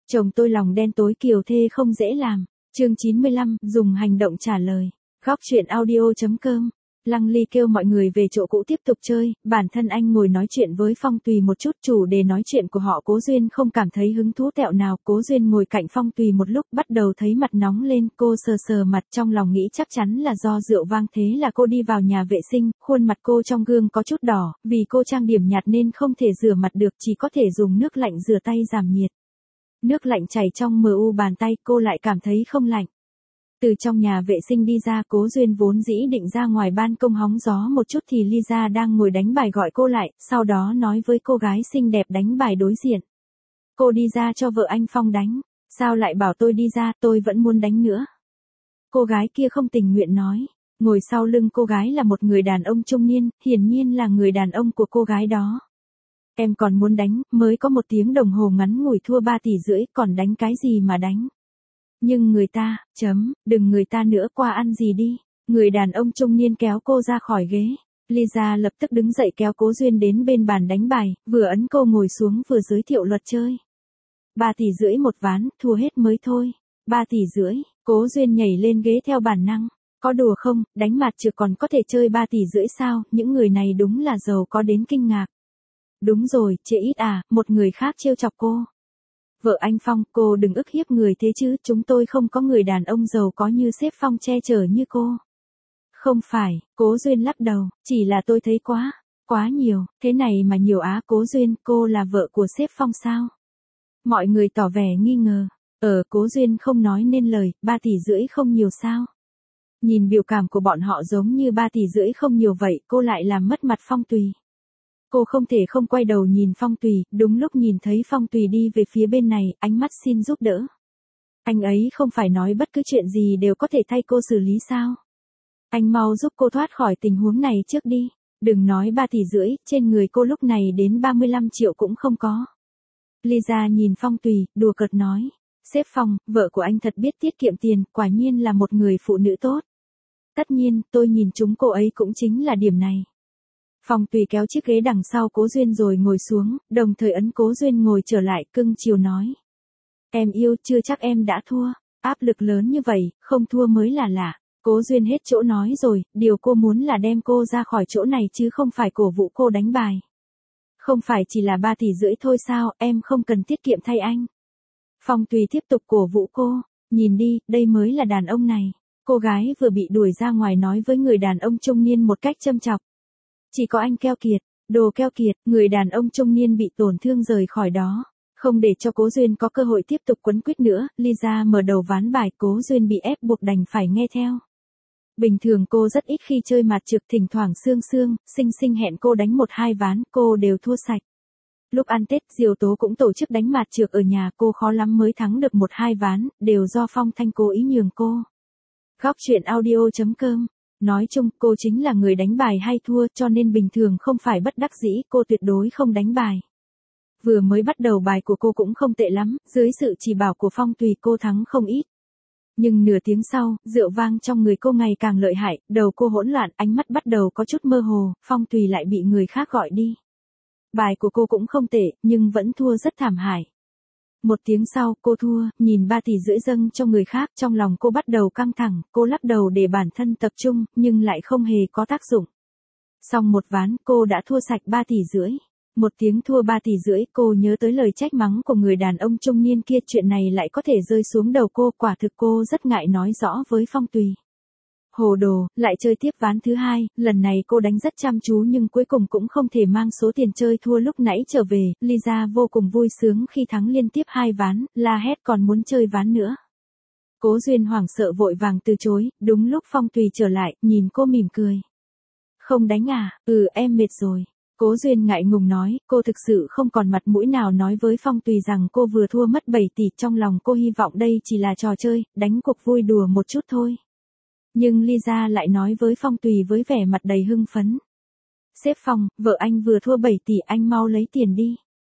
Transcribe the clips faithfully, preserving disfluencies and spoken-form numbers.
Chồng tôi lòng đen tối kiều thê không dễ làm. Chương chín mươi lăm, dùng hành động trả lời. Góc chuyện audio.com. Lăng Ly kêu mọi người về chỗ cũ tiếp tục chơi, bản thân anh ngồi nói chuyện với Phong Tùy một chút. Chủ đề nói chuyện của họ Cố Duyên không cảm thấy hứng thú tẹo nào. Cố Duyên ngồi cạnh Phong Tùy một lúc bắt đầu thấy mặt nóng lên. Cô sờ sờ mặt trong lòng nghĩ chắc chắn là do rượu vang, thế là cô đi vào nhà vệ sinh. Khuôn mặt cô trong gương có chút đỏ, vì cô trang điểm nhạt nên không thể rửa mặt được, chỉ có thể dùng nước lạnh rửa tay giảm nhiệt. Nước lạnh chảy trong mờ u bàn tay, cô lại cảm thấy không lạnh. Từ trong nhà vệ sinh đi ra, Cố Duyên vốn dĩ định ra ngoài ban công hóng gió một chút thì Lisa đang ngồi đánh bài gọi cô lại, sau đó nói với cô gái xinh đẹp đánh bài đối diện. Cô đi ra cho vợ anh Phong đánh, sao lại bảo tôi đi ra, tôi vẫn muốn đánh nữa. Cô gái kia không tình nguyện nói, ngồi sau lưng cô gái là một người đàn ông trung niên, hiển nhiên là người đàn ông của cô gái đó. Em còn muốn đánh, mới có một tiếng đồng hồ ngắn ngủi thua ba tỷ rưỡi, còn đánh cái gì mà đánh. Nhưng người ta, chấm, đừng người ta nữa, qua ăn gì đi. Người đàn ông trung niên kéo cô ra khỏi ghế. Lisa lập tức đứng dậy kéo Cố Duyên đến bên bàn đánh bài, vừa ấn cô ngồi xuống vừa giới thiệu luật chơi. Ba tỷ rưỡi một ván, thua hết mới thôi. Ba tỷ rưỡi, Cố Duyên nhảy lên ghế theo bản năng. Có đùa không, đánh mặt trược còn có thể chơi ba tỷ rưỡi sao, những người này đúng là giàu có đến kinh ngạc. Đúng rồi, chê ít à, một người khác trêu chọc cô. Vợ anh Phong, cô đừng ức hiếp người thế chứ, chúng tôi không có người đàn ông giàu có như sếp Phong che chở như cô. Không phải, Cố Duyên lắc đầu, chỉ là tôi thấy quá, quá nhiều, thế này mà nhiều á. Cố Duyên, cô là vợ của sếp Phong sao? Mọi người tỏ vẻ nghi ngờ. Ờ, Cố Duyên không nói nên lời, ba tỷ rưỡi không nhiều sao? Nhìn biểu cảm của bọn họ giống như ba tỷ rưỡi không nhiều vậy, cô lại làm mất mặt Phong Tùy. Cô không thể không quay đầu nhìn Phong Tùy, đúng lúc nhìn thấy Phong Tùy đi về phía bên này, ánh mắt xin giúp đỡ. Anh ấy không phải nói bất cứ chuyện gì đều có thể thay cô xử lý sao? Anh mau giúp cô thoát khỏi tình huống này trước đi. Đừng nói ba tỷ rưỡi, trên người cô lúc này đến ba mươi lăm triệu cũng không có. Lisa nhìn Phong Tùy, đùa cợt nói. Sếp Phong, vợ của anh thật biết tiết kiệm tiền, quả nhiên là một người phụ nữ tốt. Tất nhiên, tôi nhìn chúng cô ấy cũng chính là điểm này. Phong Tùy kéo chiếc ghế đằng sau Cố Duyên rồi ngồi xuống, đồng thời ấn Cố Duyên ngồi trở lại, cưng chiều nói. Em yêu, chưa chắc em đã thua, áp lực lớn như vậy, không thua mới là lạ. Cố Duyên hết chỗ nói rồi, điều cô muốn là đem cô ra khỏi chỗ này chứ không phải cổ vũ cô đánh bài. Không phải chỉ là ba tỷ rưỡi thôi sao, em không cần tiết kiệm thay anh. Phong Tùy tiếp tục cổ vũ cô, nhìn đi, đây mới là đàn ông này. Cô gái vừa bị đuổi ra ngoài nói với người đàn ông trung niên một cách châm chọc. Chỉ có anh keo kiệt, đồ keo kiệt, người đàn ông trung niên bị tổn thương rời khỏi đó. Không để cho Cố Duyên có cơ hội tiếp tục quấn quýt nữa, Lisa mở đầu ván bài, Cố Duyên bị ép buộc đành phải nghe theo. Bình thường cô rất ít khi chơi mặt trược, thỉnh thoảng Sương Sương, Sinh Sinh hẹn cô đánh một hai ván, cô đều thua sạch. Lúc ăn Tết, Diều Tố cũng tổ chức đánh mặt trược ở nhà, cô khó lắm mới thắng được một hai ván, đều do Phong Thanh cố ý nhường cô. Góc chuyện audio.com. Nói chung, cô chính là người đánh bài hay thua, cho nên bình thường không phải bất đắc dĩ, cô tuyệt đối không đánh bài. Vừa mới bắt đầu bài của cô cũng không tệ lắm, dưới sự chỉ bảo của Phong Tùy cô thắng không ít. Nhưng nửa tiếng sau, rượu vang trong người cô ngày càng lợi hại, đầu cô hỗn loạn, ánh mắt bắt đầu có chút mơ hồ, Phong Tùy lại bị người khác gọi đi. Bài của cô cũng không tệ, nhưng vẫn thua rất thảm hại. Một tiếng sau, cô thua, nhìn ba tỷ rưỡi dâng cho người khác, trong lòng cô bắt đầu căng thẳng, cô lắc đầu để bản thân tập trung, nhưng lại không hề có tác dụng. Xong một ván, cô đã thua sạch ba tỷ rưỡi. Một tiếng thua ba tỷ rưỡi, cô nhớ tới lời trách mắng của người đàn ông trung niên kia, chuyện này lại có thể rơi xuống đầu cô, quả thực cô rất ngại nói rõ với Phong Tùy. Hồ đồ, lại chơi tiếp ván thứ hai, lần này cô đánh rất chăm chú nhưng cuối cùng cũng không thể mang số tiền chơi thua lúc nãy trở về. Lisa vô cùng vui sướng khi thắng liên tiếp hai ván, la hét còn muốn chơi ván nữa. Cố Duyên hoảng sợ vội vàng từ chối, đúng lúc Phong Tùy trở lại, nhìn cô mỉm cười. Không đánh à, ừ em mệt rồi. Cố Duyên ngại ngùng nói, cô thực sự không còn mặt mũi nào nói với Phong Tùy rằng cô vừa thua mất bảy tỷ, trong lòng cô hy vọng đây chỉ là trò chơi, đánh cuộc vui đùa một chút thôi. Nhưng Lisa lại nói với Phong Tùy với vẻ mặt đầy hưng phấn. Sếp Phong, vợ anh vừa thua bảy tỷ, anh mau lấy tiền đi.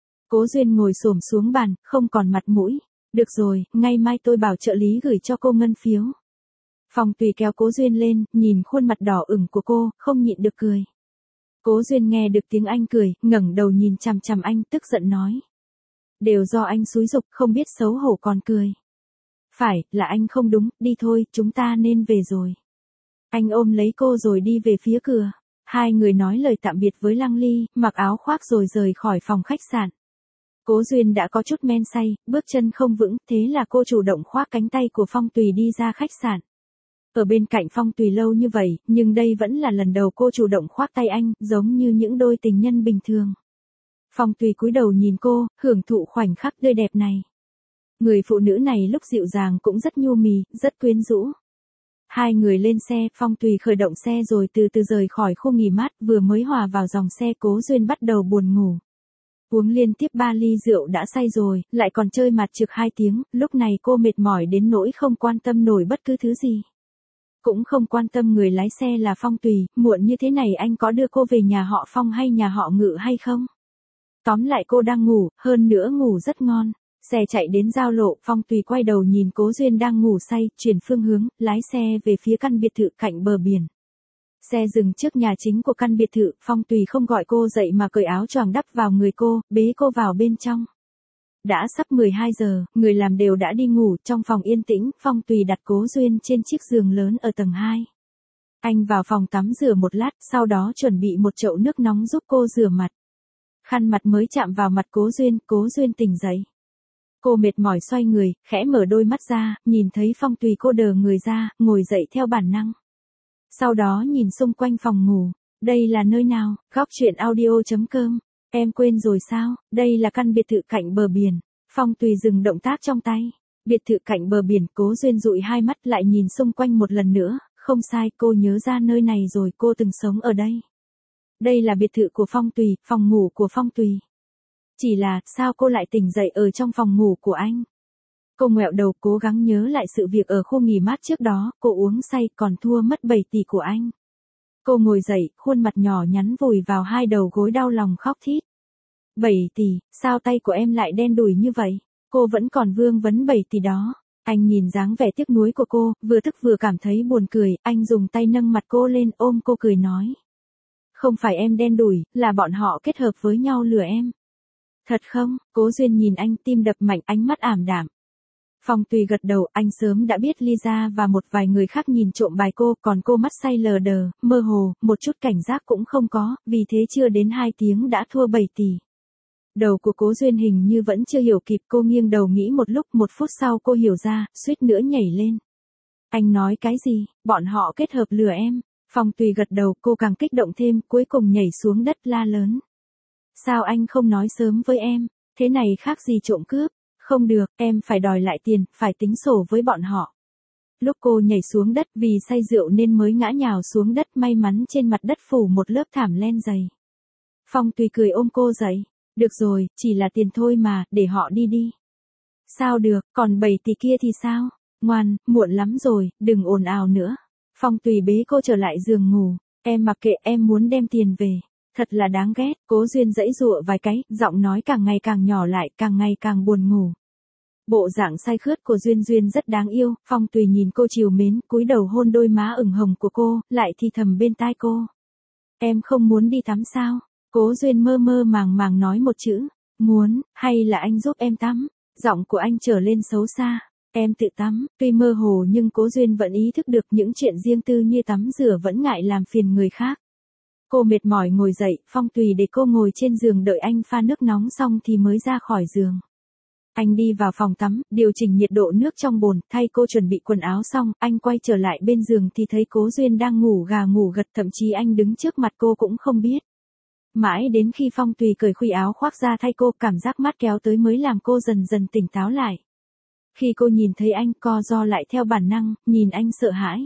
Cố Duyên ngồi xổm xuống bàn, không còn mặt mũi. Được rồi, ngày mai tôi bảo trợ lý gửi cho cô ngân phiếu. Phong Tùy kéo Cố Duyên lên, nhìn khuôn mặt đỏ ửng của cô, không nhịn được cười. Cố Duyên nghe được tiếng anh cười, ngẩng đầu nhìn chằm chằm anh, tức giận nói. Đều do anh xúi giục, không biết xấu hổ còn cười. Phải, là anh không đúng, đi thôi, chúng ta nên về rồi. Anh ôm lấy cô rồi đi về phía cửa. Hai người nói lời tạm biệt với Lăng Ly, mặc áo khoác rồi rời khỏi phòng khách sạn. Cố Duyên đã có chút men say, bước chân không vững, thế là cô chủ động khoác cánh tay của Phong Tùy đi ra khách sạn. Ở bên cạnh Phong Tùy lâu như vậy, nhưng đây vẫn là lần đầu cô chủ động khoác tay anh, giống như những đôi tình nhân bình thường. Phong Tùy cúi đầu nhìn cô, hưởng thụ khoảnh khắc tươi đẹp này. Người phụ nữ này lúc dịu dàng cũng rất nhu mì, rất quyến rũ. Hai người lên xe, Phong Tùy khởi động xe rồi từ từ rời khỏi khu nghỉ mát, vừa mới hòa vào dòng xe Cố Duyên bắt đầu buồn ngủ. Uống liên tiếp ba ly rượu đã say rồi, lại còn chơi mặt trược hai tiếng, lúc này cô mệt mỏi đến nỗi không quan tâm nổi bất cứ thứ gì. Cũng không quan tâm người lái xe là Phong Tùy, muộn như thế này anh có đưa cô về nhà họ Phong hay nhà họ Ngự hay không? Tóm lại cô đang ngủ, hơn nữa ngủ rất ngon. Xe chạy đến giao lộ, Phong Tùy quay đầu nhìn Cố Duyên đang ngủ say, chuyển phương hướng, lái xe về phía căn biệt thự cạnh bờ biển. Xe dừng trước nhà chính của căn biệt thự, Phong Tùy không gọi cô dậy mà cởi áo choàng đắp vào người cô, bế cô vào bên trong. Đã sắp mười hai giờ, người làm đều đã đi ngủ, trong phòng yên tĩnh, Phong Tùy đặt Cố Duyên trên chiếc giường lớn ở tầng hai. Anh vào phòng tắm rửa một lát, sau đó chuẩn bị một chậu nước nóng giúp cô rửa mặt. Khăn mặt mới chạm vào mặt Cố Duyên, Cố Duyên tỉnh dậy. Cô mệt mỏi xoay người, khẽ mở đôi mắt ra, nhìn thấy Phong Tùy cô đờ người ra, ngồi dậy theo bản năng. Sau đó nhìn xung quanh phòng ngủ, đây là nơi nào, góc truyện audio chấm com, em quên rồi sao, đây là căn biệt thự cạnh bờ biển. Phong Tùy dừng động tác trong tay, biệt thự cạnh bờ biển. Cố Duyên dụi hai mắt lại nhìn xung quanh một lần nữa, không sai, cô nhớ ra nơi này rồi, cô từng sống ở đây. Đây là biệt thự của Phong Tùy, phòng ngủ của Phong Tùy. Chỉ là, sao cô lại tỉnh dậy ở trong phòng ngủ của anh? Cô ngoẹo đầu cố gắng nhớ lại sự việc ở khu nghỉ mát trước đó, cô uống say còn thua mất bảy tỷ của anh. Cô ngồi dậy, khuôn mặt nhỏ nhắn vùi vào hai đầu gối đau lòng khóc thít. bảy tỷ, sao tay của em lại đen đủi như vậy? Cô vẫn còn vương vấn bảy tỷ đó. Anh nhìn dáng vẻ tiếc nuối của cô, vừa tức vừa cảm thấy buồn cười, anh dùng tay nâng mặt cô lên ôm cô cười nói. Không phải em đen đủi, là bọn họ kết hợp với nhau lừa em. Thật không? Cố Duyên nhìn anh, tim đập mạnh, ánh mắt ảm đạm. Phong Tùy gật đầu, anh sớm đã biết Lisa và một vài người khác nhìn trộm bài cô, còn cô mắt say lờ đờ, mơ hồ, một chút cảnh giác cũng không có, vì thế chưa đến hai tiếng đã thua bảy tỷ. Đầu của Cố Duyên hình như vẫn chưa hiểu kịp, cô nghiêng đầu nghĩ một lúc, một phút sau cô hiểu ra, suýt nữa nhảy lên. Anh nói cái gì, bọn họ kết hợp lừa em? Phong Tùy gật đầu, cô càng kích động thêm, cuối cùng nhảy xuống đất la lớn. Sao anh không nói sớm với em, thế này khác gì trộm cướp? Không được, em phải đòi lại tiền, phải tính sổ với bọn họ. Lúc cô nhảy xuống đất vì say rượu nên mới ngã nhào xuống đất, may mắn trên mặt đất phủ một lớp thảm len dày. Phong Tùy cười ôm cô dậy. Được rồi, chỉ là tiền thôi mà, để họ đi đi. Sao được, còn bảy tỷ kia thì sao? Ngoan, muộn lắm rồi, đừng ồn ào nữa. Phong Tùy bế cô trở lại giường ngủ. Em mặc kệ, em muốn đem tiền về. Thật là đáng ghét. Cố Duyên giãy giụa vài cái, giọng nói càng ngày càng nhỏ lại, càng ngày càng buồn ngủ. Bộ dạng say khướt của Duyên Duyên rất đáng yêu, Phong Tùy nhìn cô trìu mến, cúi đầu hôn đôi má ửng hồng của cô, lại thì thầm bên tai cô. Em không muốn đi tắm sao? Cố Duyên mơ mơ màng màng nói một chữ, muốn, hay là anh giúp em tắm? Giọng của anh trở lên xấu xa, em tự tắm. Tuy mơ hồ nhưng Cố Duyên vẫn ý thức được những chuyện riêng tư như tắm rửa vẫn ngại làm phiền người khác. Cô mệt mỏi ngồi dậy, Phong Tùy để cô ngồi trên giường đợi anh pha nước nóng xong thì mới ra khỏi giường. Anh đi vào phòng tắm, điều chỉnh nhiệt độ nước trong bồn, thay cô chuẩn bị quần áo xong, anh quay trở lại bên giường thì thấy Cố Duyên đang ngủ gà ngủ gật, thậm chí anh đứng trước mặt cô cũng không biết. Mãi đến khi Phong Tùy cởi khuy áo khoác ra thay cô, cảm giác mát kéo tới mới làm cô dần dần tỉnh táo lại. Khi cô nhìn thấy anh, co ro lại theo bản năng, nhìn anh sợ hãi.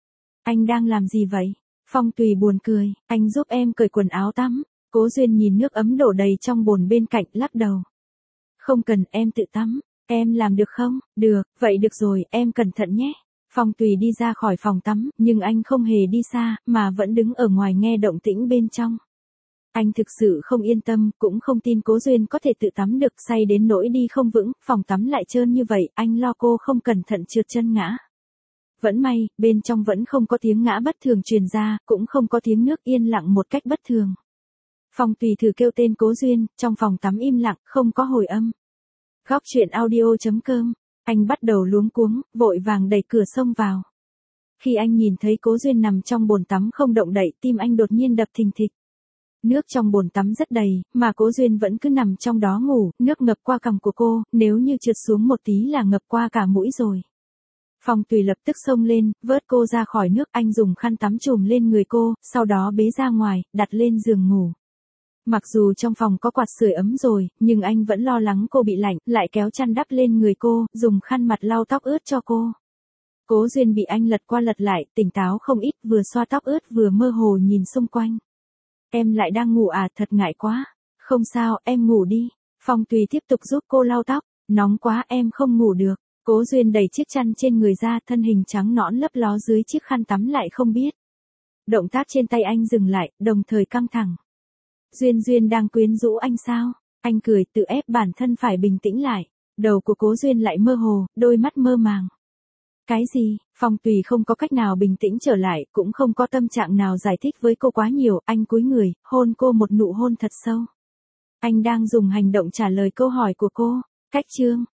Anh đang làm gì vậy? Phong Tùy buồn cười, anh giúp em cởi quần áo tắm. Cố Duyên nhìn nước ấm đổ đầy trong bồn bên cạnh, lắc đầu. Không cần, em tự tắm. Em làm được không? Được, vậy được rồi, em cẩn thận nhé. Phong Tùy đi ra khỏi phòng tắm, nhưng anh không hề đi xa, mà vẫn đứng ở ngoài nghe động tĩnh bên trong. Anh thực sự không yên tâm, cũng không tin Cố Duyên có thể tự tắm được, say đến nỗi đi không vững, phòng tắm lại trơn như vậy, anh lo cô không cẩn thận trượt chân ngã. Vẫn may, bên trong vẫn không có tiếng ngã bất thường truyền ra, cũng không có tiếng nước yên lặng một cách bất thường. Phong Tùy thử kêu tên Cố Duyên, trong phòng tắm im lặng, không có hồi âm. Góc chuyện audio chấm com. Anh bắt đầu luống cuống, vội vàng đẩy cửa xông vào. Khi anh nhìn thấy Cố Duyên nằm trong bồn tắm không động đậy, tim anh đột nhiên đập thình thịch. Nước trong bồn tắm rất đầy, mà Cố Duyên vẫn cứ nằm trong đó ngủ, nước ngập qua cằm của cô, nếu như trượt xuống một tí là ngập qua cả mũi rồi. Phong Tùy lập tức xông lên, vớt cô ra khỏi nước, anh dùng khăn tắm trùm lên người cô, sau đó bế ra ngoài, đặt lên giường ngủ. Mặc dù trong phòng có quạt sưởi ấm rồi, nhưng anh vẫn lo lắng cô bị lạnh, lại kéo chăn đắp lên người cô, dùng khăn mặt lau tóc ướt cho cô. Cố Duyên bị anh lật qua lật lại, tỉnh táo không ít, vừa xoa tóc ướt vừa mơ hồ nhìn xung quanh. Em lại đang ngủ à, thật ngại quá. Không sao, em ngủ đi. Phong Tùy tiếp tục giúp cô lau tóc. Nóng quá, em không ngủ được. Cố Duyên đẩy chiếc chăn trên người ra, thân hình trắng nõn lấp ló dưới chiếc khăn tắm lại không biết. Động tác trên tay anh dừng lại, đồng thời căng thẳng. Duyên Duyên đang quyến rũ anh sao? Anh cười, tự ép bản thân phải bình tĩnh lại. Đầu của Cố Duyên lại mơ hồ, đôi mắt mơ màng. Cái gì? Phong Tùy không có cách nào bình tĩnh trở lại, cũng không có tâm trạng nào giải thích với cô quá nhiều, anh cúi người, hôn cô một nụ hôn thật sâu. Anh đang dùng hành động trả lời câu hỏi của cô. Cách chương